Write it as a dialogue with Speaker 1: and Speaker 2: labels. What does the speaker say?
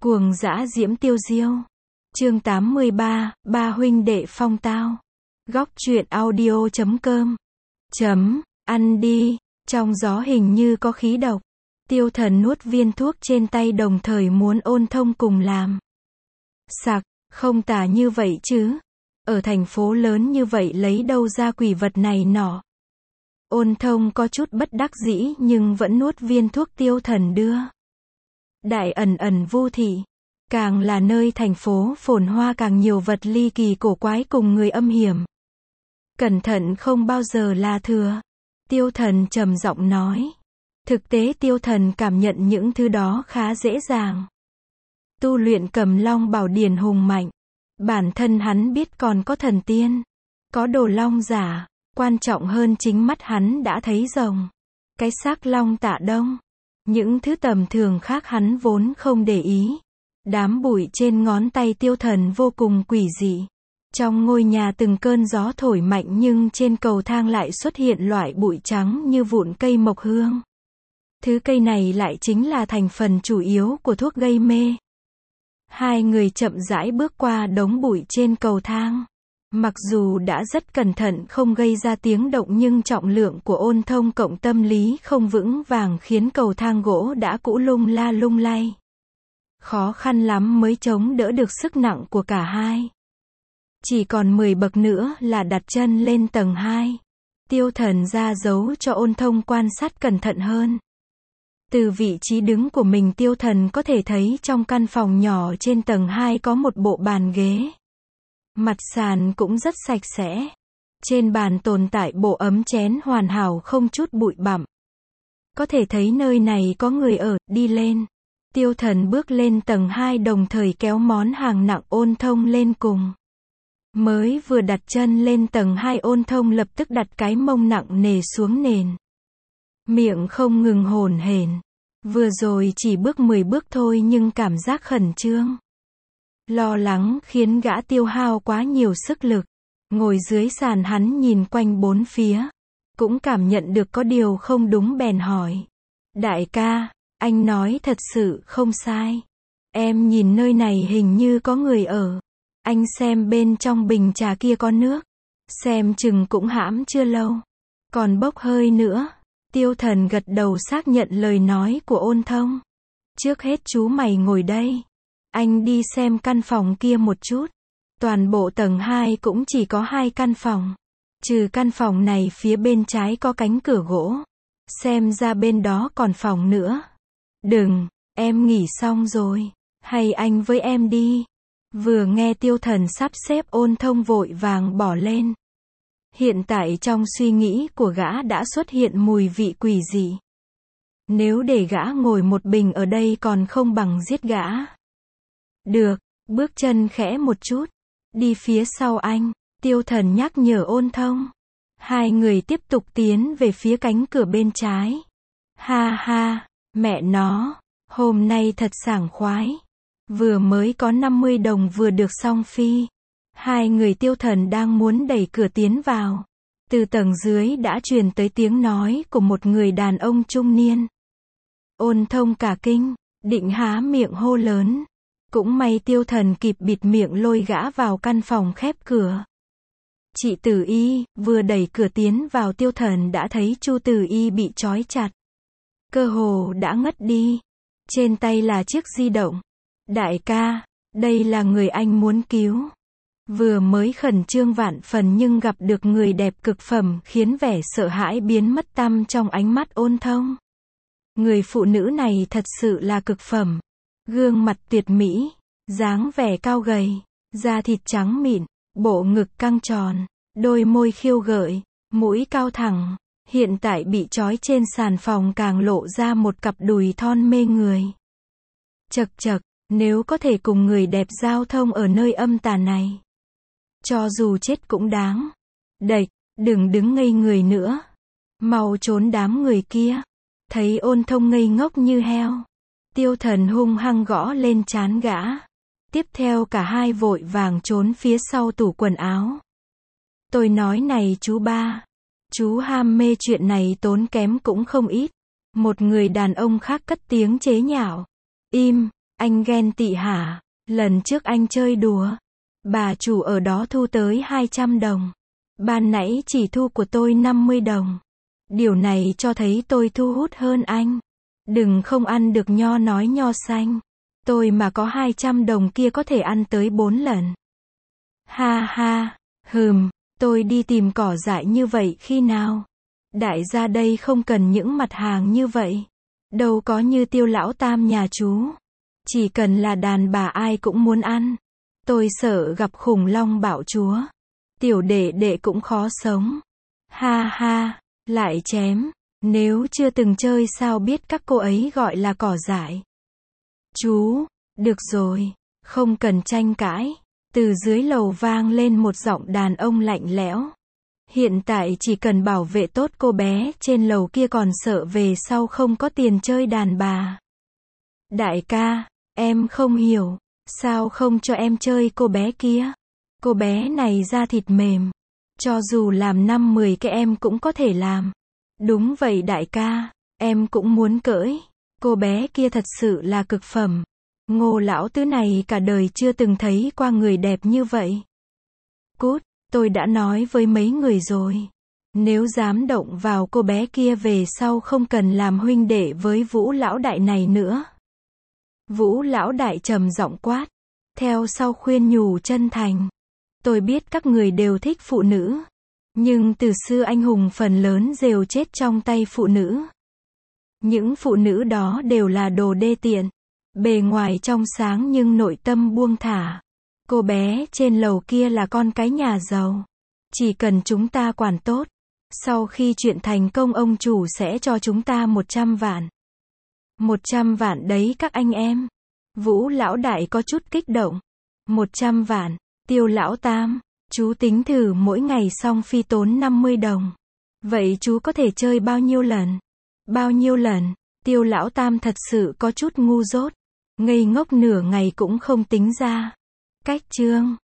Speaker 1: Cuồng dã diễm tiêu diêu. Chương 83, ba huynh đệ phong tao. Góc truyện audio.com. Ăn đi, trong gió hình như có khí độc. Tiêu Thần nuốt viên thuốc trên tay đồng thời muốn Ôn Thông cùng làm. Sặc, không tả như vậy chứ. Ở thành phố lớn như vậy lấy đâu ra quỷ vật này nọ. Ôn Thông có chút bất đắc dĩ nhưng vẫn nuốt viên thuốc Tiêu Thần đưa. Đại ẩn ẩn vu thị. Càng là nơi thành phố phồn hoa càng nhiều vật ly kỳ cổ quái cùng người âm hiểm. Cẩn thận không bao giờ là thừa. Tiêu Thần trầm giọng nói. Thực tế Tiêu Thần cảm nhận những thứ đó khá dễ dàng. Tu luyện Cầm Long Bảo Điển hùng mạnh. Bản thân hắn biết còn có thần tiên. Có đồ long giả. Quan trọng hơn chính mắt hắn đã thấy rồng. Cái xác long Tạ Đông. Những thứ tầm thường khác hắn vốn không để ý. Đám bụi trên ngón tay Tiêu Thần vô cùng quỷ dị. Trong ngôi nhà từng cơn gió thổi mạnh nhưng trên cầu thang lại xuất hiện loại bụi trắng như vụn cây mộc hương. Thứ cây này lại chính là thành phần chủ yếu của thuốc gây mê. Hai người chậm rãi bước qua đống bụi trên cầu thang. Mặc dù đã rất cẩn thận không gây ra tiếng động nhưng trọng lượng của Ôn Thông cộng tâm lý không vững vàng khiến cầu thang gỗ đã cũ lung la lung lay. Khó khăn lắm mới chống đỡ được sức nặng của cả hai. Chỉ còn 10 bậc nữa là đặt chân lên tầng 2. Tiêu Thần ra dấu cho Ôn Thông quan sát cẩn thận hơn. Từ vị trí đứng của mình Tiêu Thần có thể thấy trong căn phòng nhỏ trên tầng 2 có một bộ bàn ghế. Mặt sàn cũng rất sạch sẽ. Trên bàn tồn tại bộ ấm chén hoàn hảo không chút bụi bặm. Có thể thấy nơi này có người ở, đi lên. Tiêu Thần bước lên tầng 2 đồng thời kéo món hàng nặng Ôn Thông lên cùng. Mới vừa đặt chân lên tầng 2 Ôn Thông lập tức đặt cái mông nặng nề xuống nền. Miệng không ngừng hổn hển. Vừa rồi chỉ bước 10 bước thôi nhưng cảm giác khẩn trương. Lo lắng khiến gã tiêu hao quá nhiều sức lực. Ngồi dưới sàn hắn nhìn quanh bốn phía. Cũng cảm nhận được có điều không đúng bèn hỏi. Đại ca, anh nói thật sự không sai. Em nhìn nơi này hình như có người ở. Anh xem bên trong bình trà kia có nước. Xem chừng cũng hãm chưa lâu. Còn bốc hơi nữa. Tiêu Thần gật đầu xác nhận lời nói của Ôn Thông. Trước hết chú mày ngồi đây. Anh đi xem căn phòng kia một chút. Toàn bộ tầng 2 cũng chỉ có 2 căn phòng. Trừ căn phòng này phía bên trái có cánh cửa gỗ. Xem ra bên đó còn phòng nữa. Đừng, em nghỉ xong rồi. Hay anh với em đi. Vừa nghe Tiêu Thần sắp xếp Ôn Thông vội vàng bỏ lên. Hiện tại trong suy nghĩ của gã đã xuất hiện mùi vị quỷ dị. Nếu để gã ngồi một mình ở đây còn không bằng giết gã. Được, bước chân khẽ một chút. Đi phía sau anh, Tiêu Thần nhắc nhở Ôn Thông. Hai người tiếp tục tiến về phía cánh cửa bên trái. Ha ha, mẹ nó, hôm nay thật sảng khoái. Vừa mới có 50 đồng vừa được xong phi. Hai người Tiêu Thần đang muốn đẩy cửa tiến vào. Từ tầng dưới đã truyền tới tiếng nói của một người đàn ông trung niên. Ôn Thông cả kinh, định há miệng hô lớn. Cũng may Tiêu Thần kịp bịt miệng lôi gã vào căn phòng khép cửa. Chị Tử Y, vừa đẩy cửa tiến vào Tiêu Thần đã thấy Chu Tử Y bị trói chặt. Cơ hồ đã ngất đi. Trên tay là chiếc di động. Đại ca, đây là người anh muốn cứu. Vừa mới khẩn trương vạn phần nhưng gặp được người đẹp cực phẩm khiến vẻ sợ hãi biến mất tăm trong ánh mắt Ôn Thông. Người phụ nữ này thật sự là cực phẩm. Gương mặt tuyệt mỹ, dáng vẻ cao gầy, da thịt trắng mịn, bộ ngực căng tròn, đôi môi khiêu gợi, mũi cao thẳng. Hiện tại bị trói trên sàn phòng càng lộ ra một cặp đùi thon mê người. Chậc chậc, nếu có thể cùng người đẹp giao thông ở nơi âm tà này. Cho dù chết cũng đáng. Đẩy, đừng đứng ngây người nữa. Mau trốn đám người kia. Thấy Ôn Thông ngây ngốc như heo. Tiêu Thần hung hăng gõ lên trán gã. Tiếp theo cả hai vội vàng trốn phía sau tủ quần áo. Tôi nói này chú ba. Chú ham mê chuyện này tốn kém cũng không ít. Một người đàn ông khác cất tiếng chế nhạo. Im, Anh ghen tị hả? Lần trước anh chơi đùa. Bà chủ ở đó thu tới 200 đồng. Ban nãy chỉ thu của tôi 50 đồng. Điều này cho thấy tôi thu hút hơn anh. Đừng không ăn được nho nói nho xanh. Tôi mà có 200 đồng kia có thể ăn tới 4 lần. Ha ha, tôi đi tìm cỏ dại như vậy khi nào? Đại gia đây không cần những mặt hàng như vậy. Đâu có như Tiêu lão tam nhà chú. Chỉ cần là đàn bà ai cũng muốn ăn. Tôi sợ gặp khủng long bạo chúa. Tiểu đệ đệ cũng khó sống. Ha ha, lại chém. Nếu chưa từng chơi sao biết các cô ấy gọi là cỏ dại. Chú, được rồi, không cần tranh cãi. Từ dưới lầu vang lên một giọng đàn ông lạnh lẽo. Hiện tại chỉ cần bảo vệ tốt cô bé trên lầu kia, còn sợ về sau không có tiền chơi đàn bà. Đại ca, em không hiểu, sao không cho em chơi cô bé kia? Cô bé này da thịt mềm. Cho dù làm 5-10 cái em cũng có thể làm. Đúng vậy đại ca, em cũng muốn cưỡi. Cô bé kia thật sự là cực phẩm. Ngô lão tứ này cả đời chưa từng thấy qua người đẹp như vậy. Cút, tôi đã nói với mấy người rồi. Nếu dám động vào cô bé kia về sau không cần làm huynh đệ với Vũ lão đại này nữa. Vũ lão đại trầm giọng quát. Theo sau khuyên nhủ chân thành. Tôi biết các người đều thích phụ nữ. Nhưng từ xưa anh hùng phần lớn đều chết trong tay phụ nữ. Những phụ nữ đó đều là đồ đê tiện. Bề ngoài trong sáng nhưng nội tâm buông thả. Cô bé trên lầu kia là con cái nhà giàu. Chỉ cần chúng ta quản tốt. Sau khi chuyện thành công ông chủ sẽ cho chúng ta 100 vạn. 100 vạn đấy các anh em. Vũ lão đại có chút kích động. 100 vạn. Tiêu lão tam. Chú tính thử mỗi ngày xong phi tốn 50 đồng. Vậy chú có thể chơi bao nhiêu lần? Bao nhiêu lần? Tiêu lão tam thật sự có chút ngu dốt. Ngây ngốc nửa ngày cũng không tính ra. Cách chương.